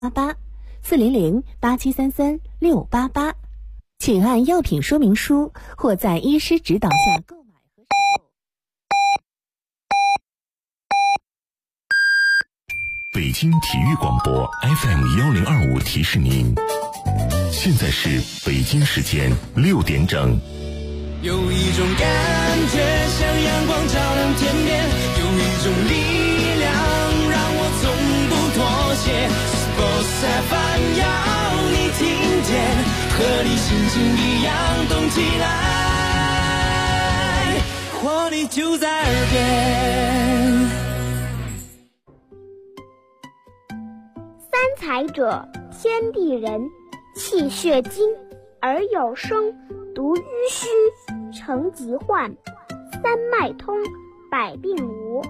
884008733688，请按药品说明书或在医师指导下购买和使用。 北京体育广播 FM1025提示您，现在是北京时间6点整。 有一种感觉像阳光照亮天边，有一种力量让我从不妥协。Sports FM 要你听见，和你心情一样动起来，活力就在耳边。 三才者，天地人，气血精，而有声，独淤虚，成疾患，三脉通，百病无。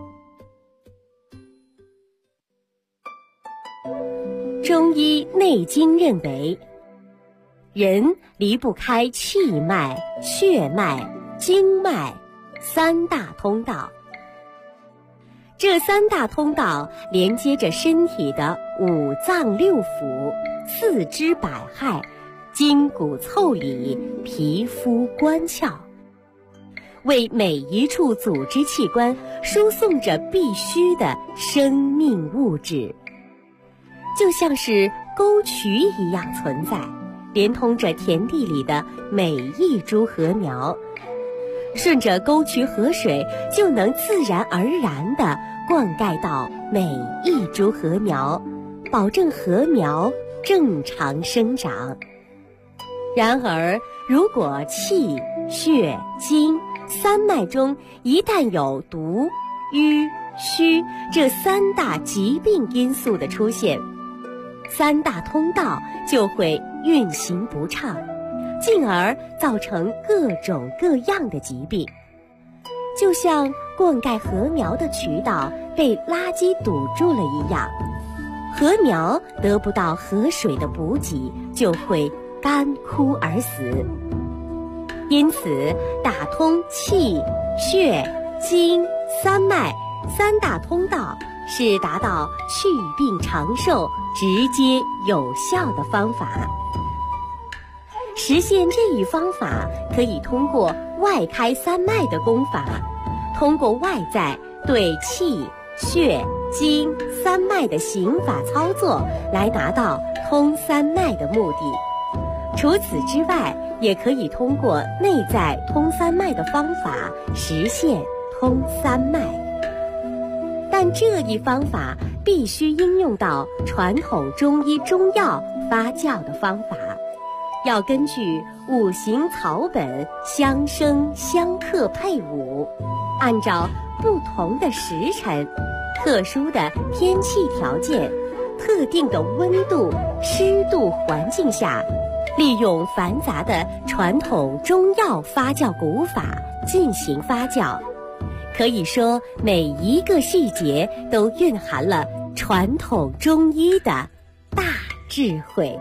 中医内经认为，人离不开气脉、血脉、经脉三大通道。这三大通道连接着身体的五脏六腑、四肢百骸、筋骨腠理、皮肤关窍，为每一处组织器官输送着必须的生命物质，就像是沟渠一样存在，连通着田地里的每一株禾苗，顺着沟渠河水就能自然而然地灌溉到每一株禾苗，保证禾苗正常生长。然而，如果气、血、精三脉中一旦有毒、瘀、虚这三大疾病因素的出现，三大通道就会运行不畅，进而造成各种各样的疾病。就像灌溉禾苗的渠道被垃圾堵住了一样，禾苗得不到河水的补给，就会干枯而死。因此，打通气、血、精三脉三大通道是达到祛病长寿、直接有效的方法。实现这一方法，可以通过外开三脉的功法，通过外在对气、血、精三脉的行法操作来达到通三脉的目的。除此之外，也可以通过内在通三脉的方法实现通三脉。但这一方法必须应用到传统中医中药发酵的方法，要根据五行草本相生相克配伍，按照不同的时辰、特殊的天气条件、特定的温度、湿度环境下，利用繁杂的传统中药发酵古法进行发酵。可以说，每一个细节都蕴含了传统中医的大智慧。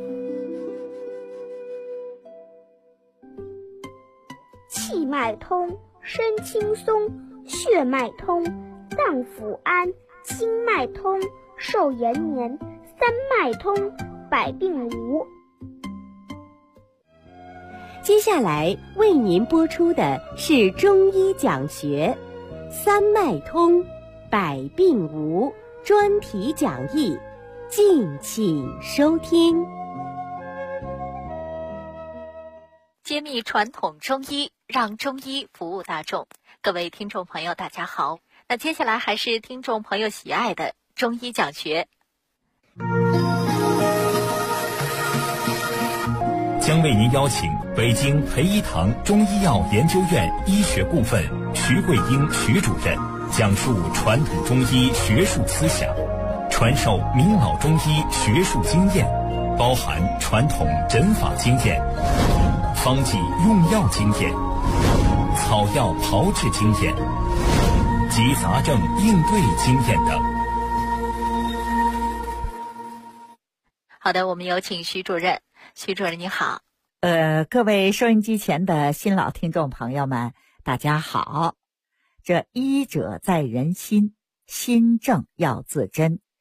气脉通，身轻松；血脉通，脏腑安；经脉通，寿延年；三脉通，百病无。 接下来为您播出的是中医讲学三脉通，百病无专题讲义，敬请收听。 揭秘传统中医，让中医服务大众。各位听众朋友大家好，那接下来还是听众朋友喜爱的中医讲学。 将为您邀请北京培一堂中医药研究院医学顾问徐桂英徐主任讲述传统中医学术思想，传授明老中医学术经验，包含传统诊法经验、方剂用药经验、草药炮制经验及杂症应对经验等。 好的，我们有请徐主任。徐主任你好。 各位收音机前的新老听众朋友们，大家好。这医者在人心，心正要自珍。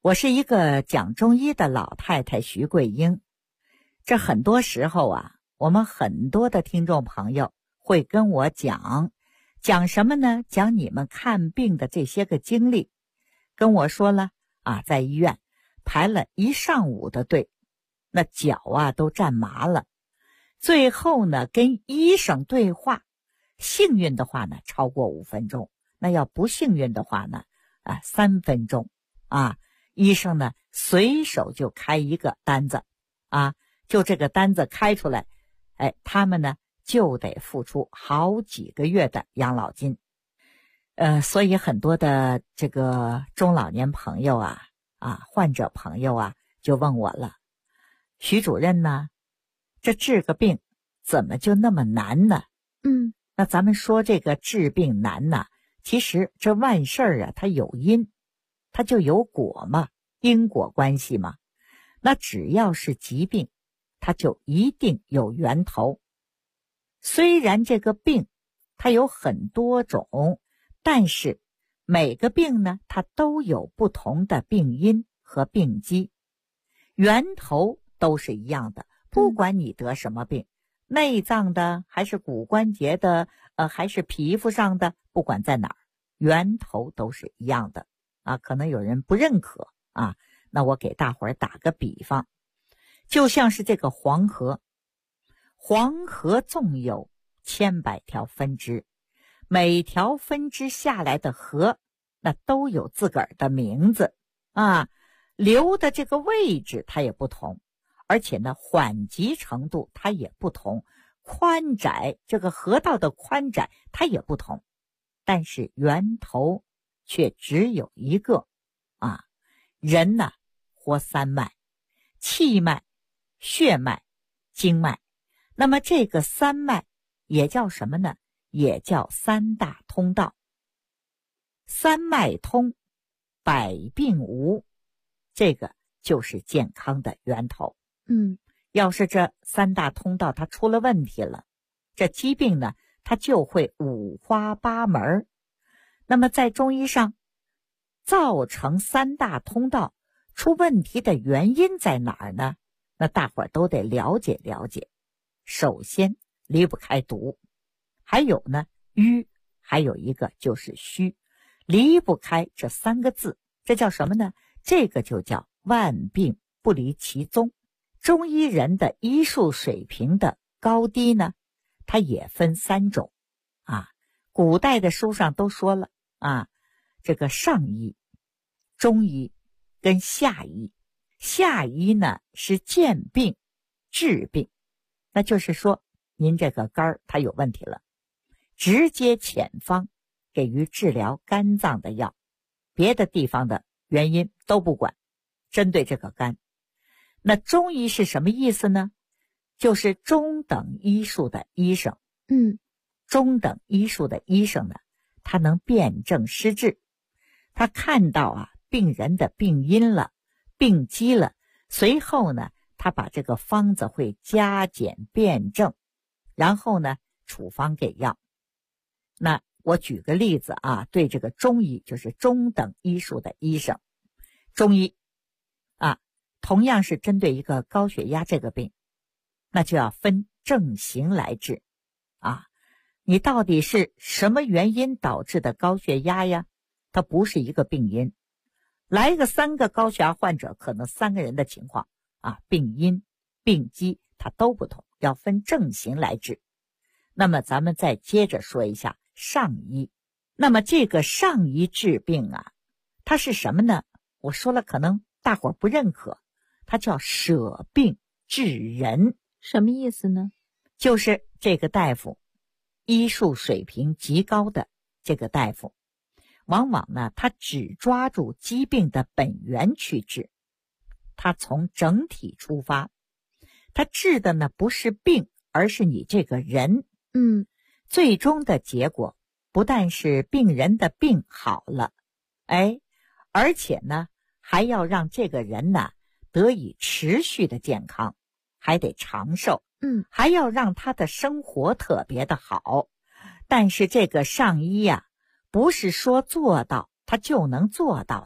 我是一个讲中医的老太太徐桂英。这很多时候啊，我们很多的听众朋友会跟我讲什么呢？讲你们看病的这些个经历。跟我说了啊，在医院排了一上午的队，那脚啊都站麻了。最后呢，跟医生对话，幸运的话呢超过5分钟，那要不幸运的话呢3分钟啊。医生呢随手就开一个单子啊，就这个单子开出来，他们呢就得付出好几个月的养老金。所以很多的这个中老年朋友患者朋友啊就问我了，徐主任呢，这治个病怎么就那么难呢？那咱们说这个治病难呢，其实这万事啊它有因，它就有果嘛，因果关系嘛。那只要是疾病，它就一定有源头。虽然这个病它有很多种，但是每个病呢它都有不同的病因和病机，源头都是一样的。不管你得什么病，内脏的还是骨关节的还是皮肤上的，不管在哪儿，源头都是一样的啊。可能有人不认可啊，那我给大伙儿打个比方，就像是这个黄河，黄河纵有千百条分支，每条分支下来的河那都有自个儿的名字啊，流的这个位置它也不同，而且呢缓急程度它也不同，宽窄这个河道的宽窄它也不同，但是源头却只有一个啊。人呢活3脉，气脉、血脉、经脉。那么这个3脉也叫什么呢？也叫3大通道。3脉通，百病无，这个就是健康的源头。要是这3大通道它出了问题了，这疾病呢它就会五花八门。那么在中医上，造成3大通道出问题的原因在哪儿呢？那大伙儿都得了解了解。首先离不开毒，还有呢瘀，还有一个就是虚，离不开这3个字，这叫什么呢？这个就叫万病不离其宗。中医人的医术水平的高低呢，它也分3种啊。古代的书上都说了啊，这个上医、中医跟下医。下医呢是见病治病，那就是说您这个肝它有问题了，直接遣方给予治疗肝脏的药，别的地方的原因都不管，针对这个肝。那中医是什么意思呢？就是中等医术的医生。中等医术的医生呢，他能辨证施治，他看到病人的病因了，病机了，随后呢他把这个方子会加减辩证，然后呢处方给药。那我举个例子对这个中医，就是中等医术的医生，中医同样是针对一个高血压这个病，那就要分症型来治你到底是什么原因导致的高血压呀？它不是一个病因，来个3个高血压患者，可能3个人的情况病因病机它都不同，要分症型来治。那么咱们再接着说一下上医。那么这个上医治病它是什么呢？我说了可能大伙儿不认可，它叫舍病治人。 什么意思呢？ 就是这个大夫医术水平极高的这个大夫，往往呢他只抓住疾病的本源去治，他从整体出发，他治的呢不是病，而是你这个人。最终的结果不但是病人的病好了，而且呢还要让这个人呢得以持续的健康，还得长寿，还要让他的生活特别的好。但是这个上医不是说做到他就能做到的。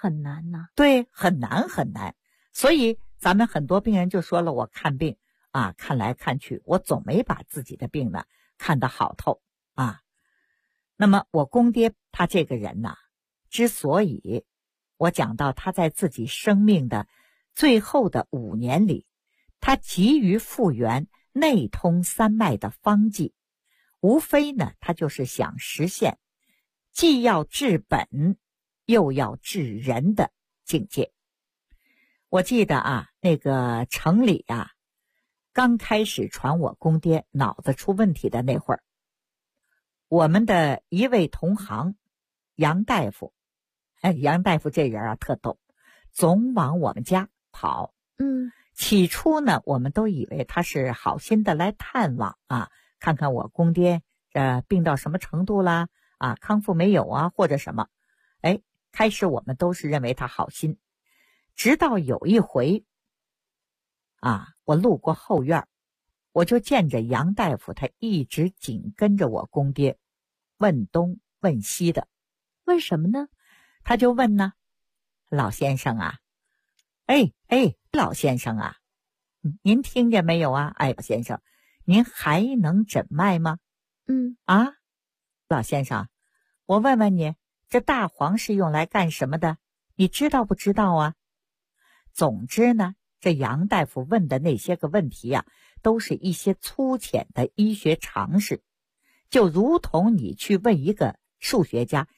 很难呐。 对，很难很难。所以咱们很多病人就说了，我看病啊，看来看去，我总没把自己的病呢看得好透啊。那么我公爹他这个人呢，之所以我讲到他在自己生命的最后的5年里，他急于复原内通三脉的方剂，无非呢，他就是想实现既要治本又要治人的境界。我记得啊，那个城里啊，刚开始传我公爹脑子出问题的那会儿，我们的一位同行杨大夫，杨大夫这人啊特逗，总往我们家跑。起初呢，我们都以为他是好心的来探望啊，看看我公爹病到什么程度啦，啊，康复没有啊，或者什么。开始我们都是认为他好心，直到有一回啊，我路过后院，我就见着杨大夫他一直紧跟着我公爹，问东问西的。 问什么呢？ 他就问呢，老先生啊，老先生啊，您听见没有啊？老先生，您还能诊脉吗？老先生，我问问你，这大黄是用来干什么的？你知道不知道啊？总之呢，这杨大夫问的那些个问题啊，都是一些粗浅的医学常识，就如同你去问一个数学家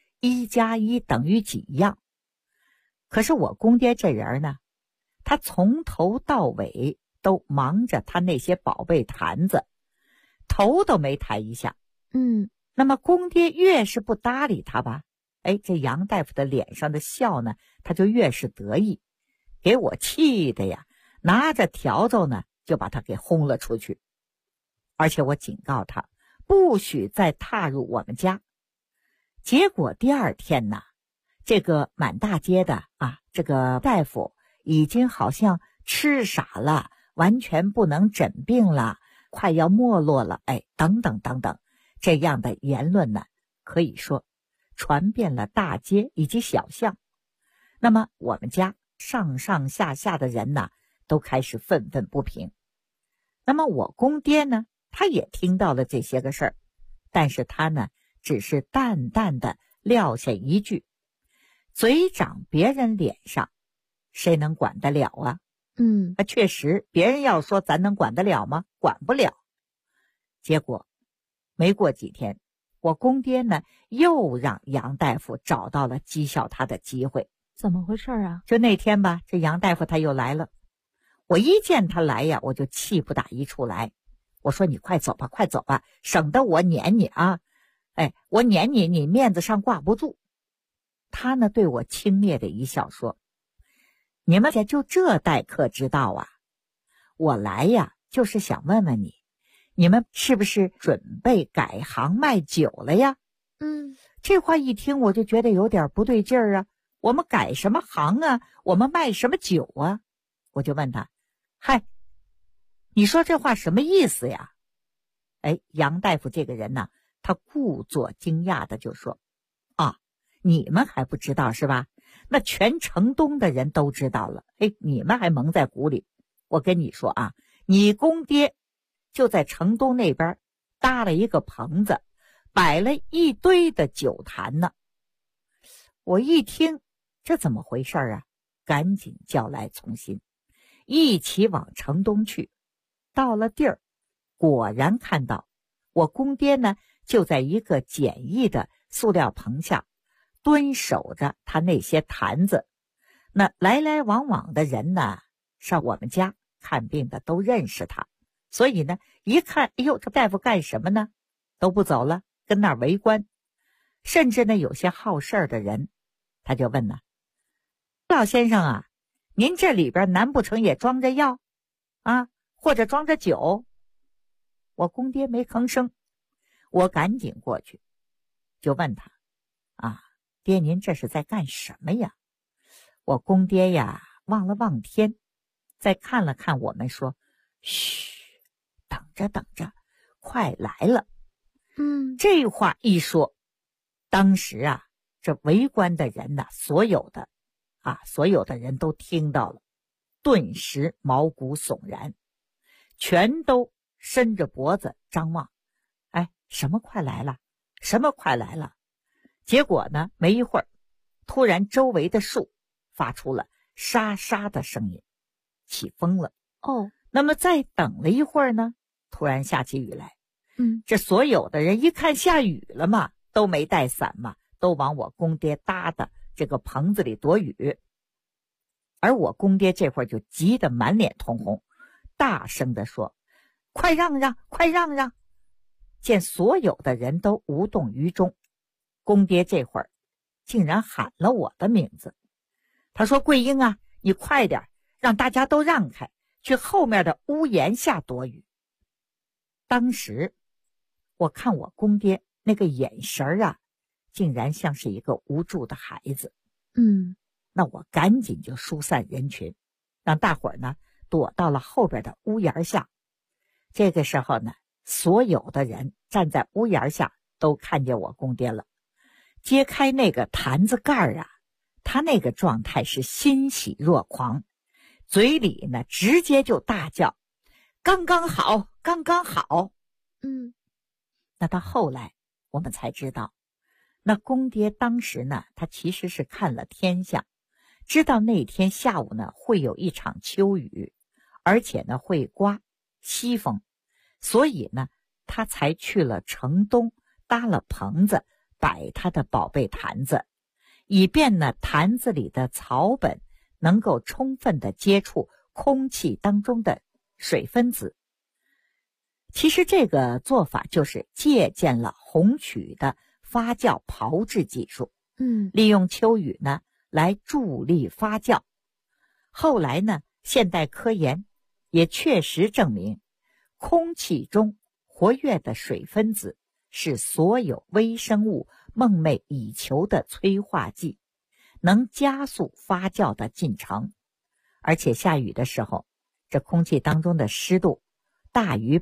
1+1等于几一样。可是我公爹这人呢，他从头到尾都忙着他那些宝贝坛子，头都没抬一下。那么公爹越是不搭理他吧，这杨大夫的脸上的笑呢，他就越是得意，给我气的呀，拿着笤帚呢就把他给轰了出去。而且我警告他不许再踏入我们家。结果第2天呢，这个满大街的这个大夫已经好像痴傻了，完全不能诊病了，快要没落了，等等等等，这样的言论呢，可以说传遍了大街以及小巷。那么我们家上上下下的人呢，都开始愤愤不平。那么我公爹呢，他也听到了这些个事儿，但是他呢，只是淡淡的撂下一句，嘴长别人脸上，谁能管得了啊？确实，别人要说咱能管得了吗？管不了。结果没过几天，我公爹呢又让杨大夫找到了讥笑他的机会。 怎么回事啊？ 就那天吧，这杨大夫他又来了。我一见他来呀，我就气不打一处来。我说你快走吧，快走吧，省得我撵你啊！我撵你，你面子上挂不住。他呢对我轻蔑的一笑说：“你们家就这待客之道啊？我来呀，就是想问问你，你们是不是准备改行卖酒了呀？”这话一听我就觉得有点不对劲儿啊。我们改什么行啊？我们卖什么酒啊？我就问他：“嗨，你说这话什么意思呀？”杨大夫这个人呢，他故作惊讶的就说：“你们还不知道是吧？那全城东的人都知道了。你们还蒙在鼓里。我跟你说啊，你公爹就在城东那边搭了一个棚子，摆了一堆的酒坛呢。”我一听这怎么回事啊，赶紧叫来从新，一起往城东去。到了地儿，果然看到我公爹呢就在一个简易的塑料棚下蹲守着他那些坛子。那来来往往的人呢，上我们家看病的都认识他，所以呢一看，这大夫干什么呢？都不走了，跟那儿围观。甚至呢有些好事儿的人，他就问呢：“老先生啊，您这里边难不成也装着药啊，或者装着酒？”我公爹没吭声，我赶紧过去就问他：“爹，您这是在干什么呀？”我公爹呀望了望天，再看了看我们，说：“嘘，等着等着，快来了。”这话一说，当时啊，这围观的人呢，所有的所有的人都听到了，顿时毛骨悚然，全都伸着脖子张望。什么快来了？什么快来了？结果呢，没一会儿，突然周围的树发出了沙沙的声音，起风了。那么再等了一会儿呢，突然下起雨来。这所有的人一看下雨了嘛，都没带伞嘛，都往我公爹搭的这个棚子里躲雨。而我公爹这会儿就急得满脸通红，大声地说：“快让让，快让让！”见所有的人都无动于衷，公爹这会儿竟然喊了我的名字。他说：“桂英啊，你快点，让大家都让开，去后面的屋檐下躲雨。”当时我看我公爹那个眼神啊，竟然像是一个无助的孩子。那我赶紧就疏散人群，让大伙儿呢躲到了后边的屋檐下。这个时候呢，所有的人站在屋檐下都看见我公爹了，揭开那个坛子盖啊，他那个状态是欣喜若狂，嘴里呢直接就大叫：“刚刚好，刚刚好。”那到后来我们才知道，那公爹当时呢，他其实是看了天象，知道那天下午呢会有一场秋雨，而且呢会刮西风，所以呢他才去了城东搭了棚子，摆他的宝贝坛子，以便呢坛子里的草本能够充分的接触空气当中的水分子。其实这个做法就是借鉴了红曲的发酵炮制技术，利用秋雨呢来助力发酵。后来呢，现代科研也确实证明，空气中活跃的水分子是所有微生物梦寐以求的催化剂，能加速发酵的进程。而且下雨的时候，这空气当中的湿度大于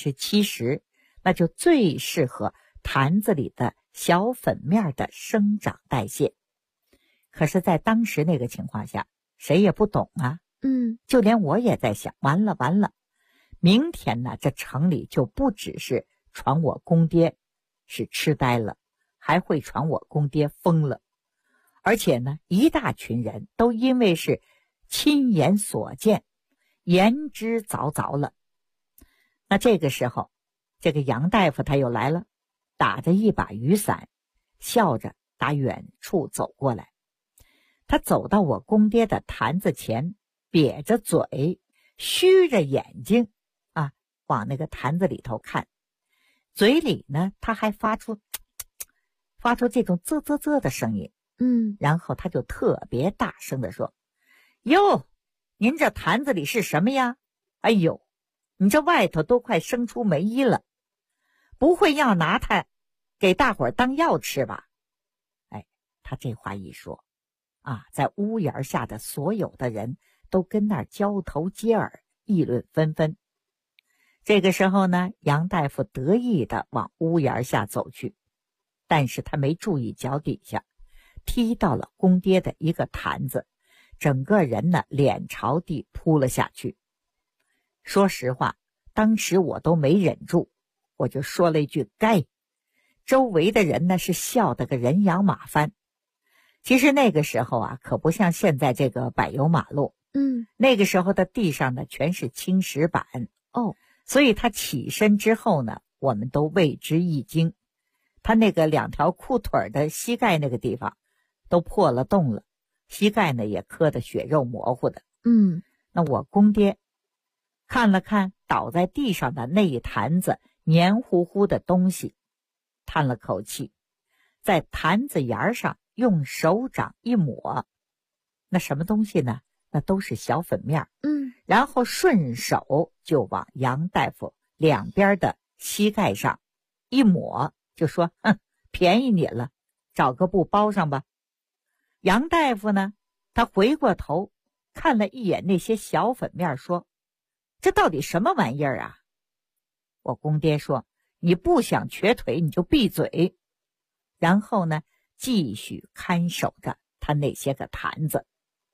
70%， 那就最适合坛子里的小粉面的生长代谢。可是在当时那个情况下，谁也不懂啊。就连我也在想，完了完了，明天呢这城里就不只是传我公爹是痴呆了，还会传我公爹疯了。而且呢一大群人都因为是亲眼所见，言之凿凿了。那这个时候，这个杨大夫他又来了，打着一把雨伞，笑着打远处走过来。他走到我公爹的坛子前，瘪着嘴，虚着眼睛往那个坛子里头看，嘴里呢他还发出这种啧啧啧的声音。然后他就特别大声地说：“哟，您这坛子里是什么呀？哎呦，你这外头都快生出霉衣了，不会要拿它给大伙儿当药吃吧？”他这话一说在屋檐下的所有的人都跟那儿交头接耳，议论纷纷。这个时候呢，杨大夫得意地往屋檐下走去，但是他没注意脚底下踢到了公爹的一个坛子，整个人呢脸朝地扑了下去。说实话，当时我都没忍住，我就说了一句该。周围的人呢是笑得个人仰马翻。其实那个时候可不像现在这个柏油马路，那个时候的地上呢全是青石板所以他起身之后呢，我们都为之一惊。他那个两条裤腿的膝盖那个地方都破了洞了，膝盖呢也磕得血肉模糊的。那我公爹看了看倒在地上的那一坛子黏糊糊的东西，叹了口气，在坛子沿上用手掌一抹，那什么东西呢？那都是小粉面。然后顺手就往杨大夫两边的膝盖上一抹，就说：“便宜你了，找个布包上吧。”杨大夫呢，他回过头看了一眼那些小粉面，说：“这到底什么玩意儿啊？”我公爹说：“你不想瘸腿你就闭嘴。”然后呢继续看守着他那些个坛子。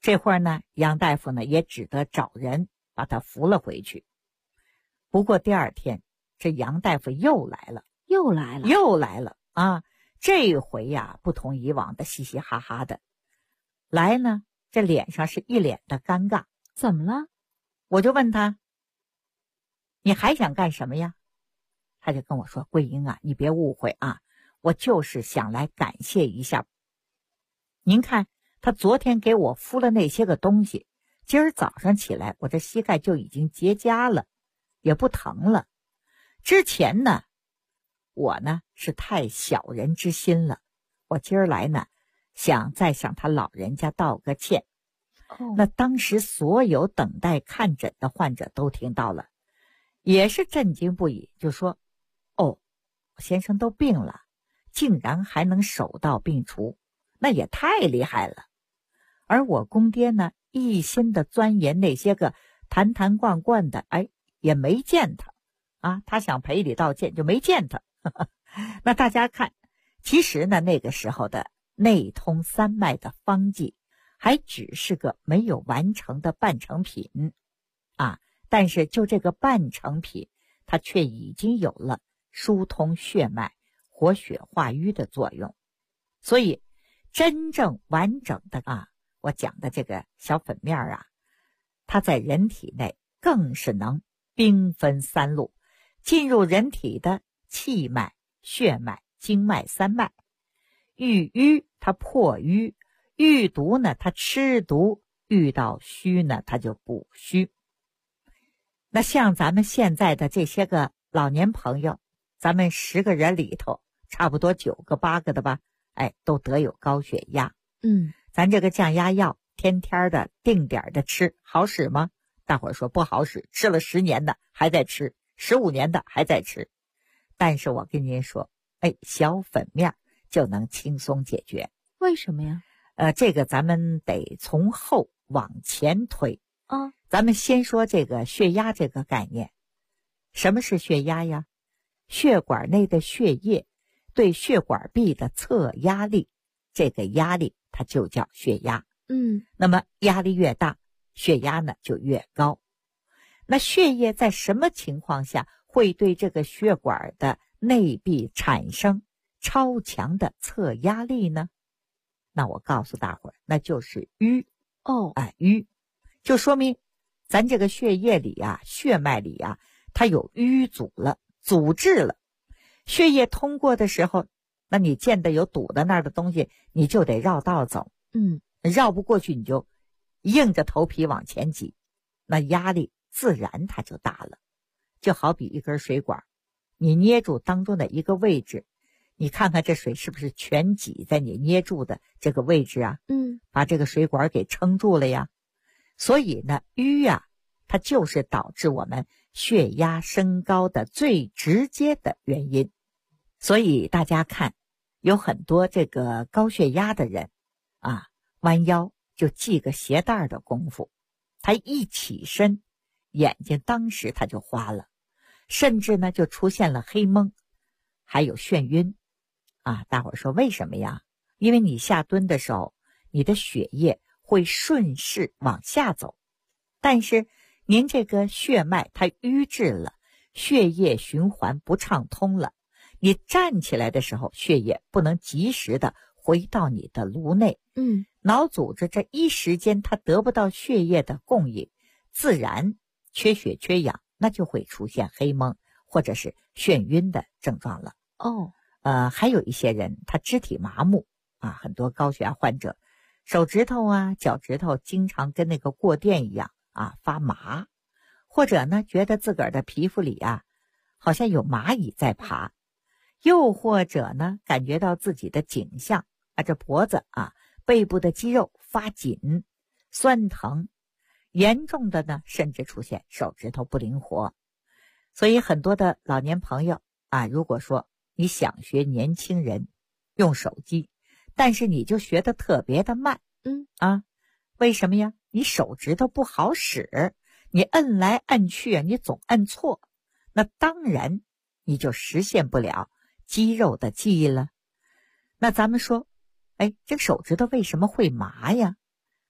这会儿呢，杨大夫呢也只得找人把他扶了回去。不过第二天，这杨大夫又来了啊！这回呀，不同以往的嘻嘻哈哈的来呢，这脸上是一脸的尴尬。 怎么了？ 我就问他，你还想干什么呀？他就跟我说，桂英啊，你别误会啊，我就是想来感谢一下。您看，他昨天给我敷了那些个东西，今儿早上起来，我这膝盖就已经结痂了，也不疼了。之前呢，我呢是太小人之心了，我今儿来呢，想再向他老人家道个歉。那当时所有等待看诊的患者都听到了，也是震惊不已，就说：“哦，先生都病了，竟然还能手到病除，那也太厉害了。”而我公爹呢，一心的钻研那些个坛坛罐罐的，也没见他啊，他想赔礼道歉就没见他。那大家看，其实呢，那个时候的内通三脉的方剂还只是个没有完成的半成品啊，但是就这个半成品，它却已经有了疏通血脉、活血化瘀的作用。所以真正完整的我讲的这个小粉面啊，它在人体内更是能兵分三路，进入人体的气脉、血脉、经脉三脉。遇瘀它破瘀，遇毒呢它吃毒，遇到虚呢它就补虚。那像咱们现在的这些个老年朋友，咱们10个人里头差不多9个8个的吧，都得有高血压。咱这个降压药天天的定点的吃，好使吗？大伙儿说不好使，吃了10年的还在吃，15年的还在吃。但是我跟您说，小粉面就能轻松解决。 为什么呀？ 这个咱们得从后往前推啊。 咱们先说这个血压这个概念。什么是血压呀？血管内的血液对血管壁的测压力，这个压力它就叫血压。那么压力越大，血压呢就越高。那血液在什么情况下会对这个血管的内壁产生超强的测压力呢？那我告诉大伙儿，那就是瘀。瘀就说明咱这个血液里啊，血脉里啊，它有淤阻了，阻滞了。血液通过的时候，那你见的有堵的那儿的东西，你就得绕道走。绕不过去，你就硬着头皮往前挤，那压力自然它就大了。就好比一根水管，你捏住当中的一个位置，你看看这水是不是全挤在你捏住的这个位置啊？把这个水管给撑住了呀。所以呢，瘀啊，它就是导致我们血压升高的最直接的原因。所以大家看，有很多这个高血压的人弯腰就系个鞋带的功夫，他一起身，眼睛当时他就花了，甚至呢就出现了黑蒙，还有眩晕大伙儿说为什么呀？因为你下蹲的时候，你的血液会顺势往下走，但是您这个血脉它瘀滞了，血液循环不畅通了，你站起来的时候，血液不能及时的回到你的颅内，脑组织这一时间它得不到血液的供应，自然缺血缺氧，那就会出现黑蒙或者是眩晕的症状了。还有一些人他肢体麻木很多高血压患者手指头脚趾头经常跟那个过电一样发麻，或者呢觉得自个儿的皮肤里好像有蚂蚁在爬，又或者呢感觉到自己的颈项这脖子背部的肌肉发紧酸疼，严重的呢甚至出现手指头不灵活。所以很多的老年朋友如果说你想学年轻人用手机，但是你就学得特别的慢为什么呀？你手指头不好使，你摁来摁去你总摁错，那当然你就实现不了肌肉的记忆了。那咱们说这个手指头为什么会麻呀？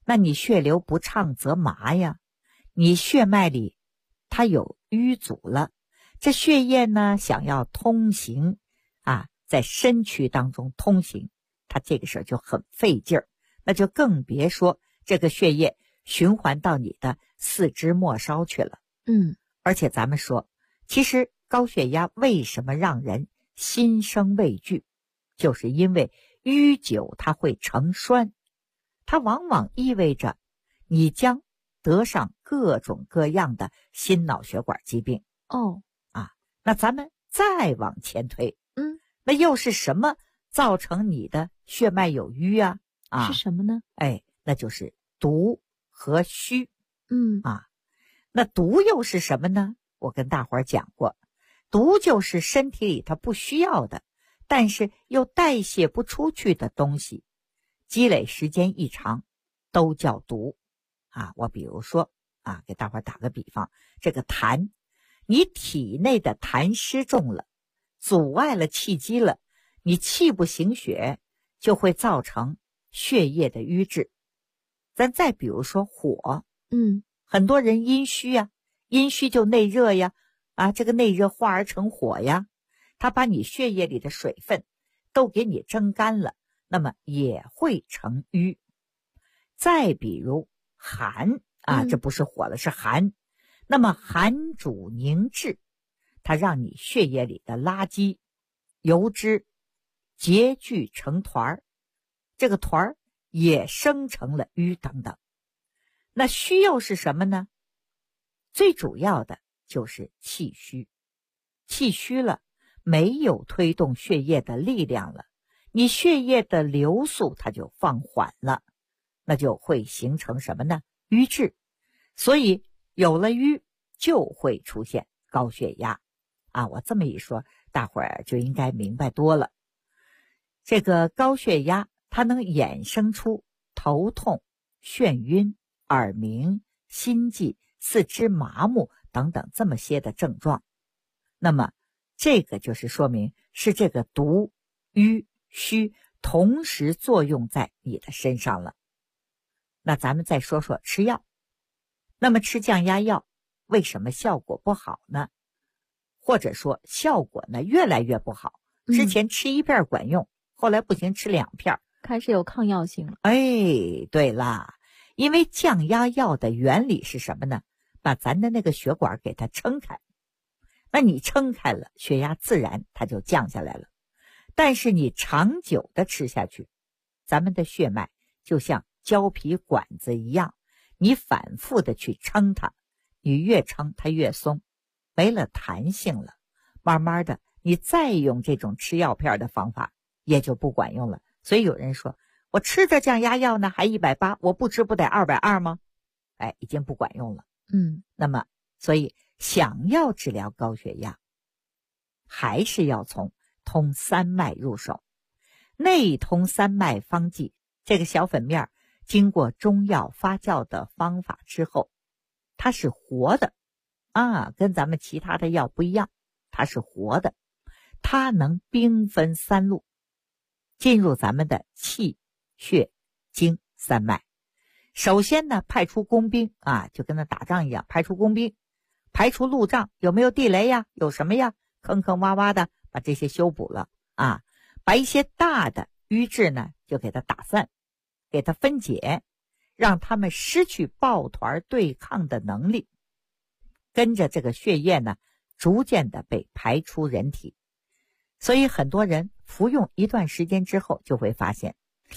那你血流不畅则麻呀，你血脉里它有淤阻了，这血液呢想要通行在身躯当中通行，它这个事儿就很费劲儿，那就更别说这个血液循环到你的四肢末梢去了。而且咱们说，其实高血压为什么让人心生畏惧，就是因为淤久它会成栓，它往往意味着你将得上各种各样的心脑血管疾病。那咱们再往前推，那又是什么造成你的血脉有淤啊？ 是什么呢？ 那就是毒和虚。那毒又是什么呢？我跟大伙儿讲过，毒就是身体里它不需要的，但是又代谢不出去的东西，积累时间一长都叫毒。我比如说给大伙儿打个比方，这个痰，你体内的痰湿重了，阻碍了气机了，你气不行血，就会造成血液的瘀滞。咱再比如说火，很多人阴虚阴虚就内热这个内热化而成火它把你血液里的水分都给你蒸干了，那么也会成瘀。再比如寒这不是火了，是寒。那么寒主凝滞，它让你血液里的垃圾油脂结聚成团，这个团也生成了瘀等等。那虚又是什么呢？最主要的就是气虚。气虚了，没有推动血液的力量了，你血液的流速它就放缓了，那就会形成什么呢？瘀滞。所以有了瘀就会出现高血压我这么一说，大伙儿就应该明白多了。这个高血压它能衍生出头痛、眩晕、耳鸣、心悸、四肢麻木等等这么些的症状。那么这个就是说明是这个毒、瘀、虚同时作用在你的身上了。那咱们再说说吃药。那么吃降压药为什么效果不好呢？或者说效果呢越来越不好，之前吃1片管用，后来不行吃2片， 开始有抗药性了。 对啦，因为降压药的原理是什么呢？把咱的那个血管给它撑开，那你撑开了，血压自然它就降下来了。但是你长久的吃下去，咱们的血脉就像胶皮管子一样，你反复的去撑它，你越撑它越松，没了弹性了，慢慢的你再用这种吃药片的方法也就不管用了。所以有人说，我吃着降压药呢还180，我不吃不得220吗？已经不管用了。那么所以想要治疗高血压，还是要从通三脉入手。内通三脉方剂，这个小粉面经过中药发酵的方法之后，它是活的跟咱们其他的药不一样，它是活的，它能兵分3路，进入咱们的气、血、经三脉。首先呢，派出工兵就跟那打仗一样，派出工兵，排除路障，有没有地雷有什么坑坑洼洼的，把这些修补了把一些大的瘀滞呢就给它打散，给它分解，让它们失去抱团对抗的能力，跟着这个血液呢逐渐的被排出人体。所以很多人服用一段时间之后就会发现，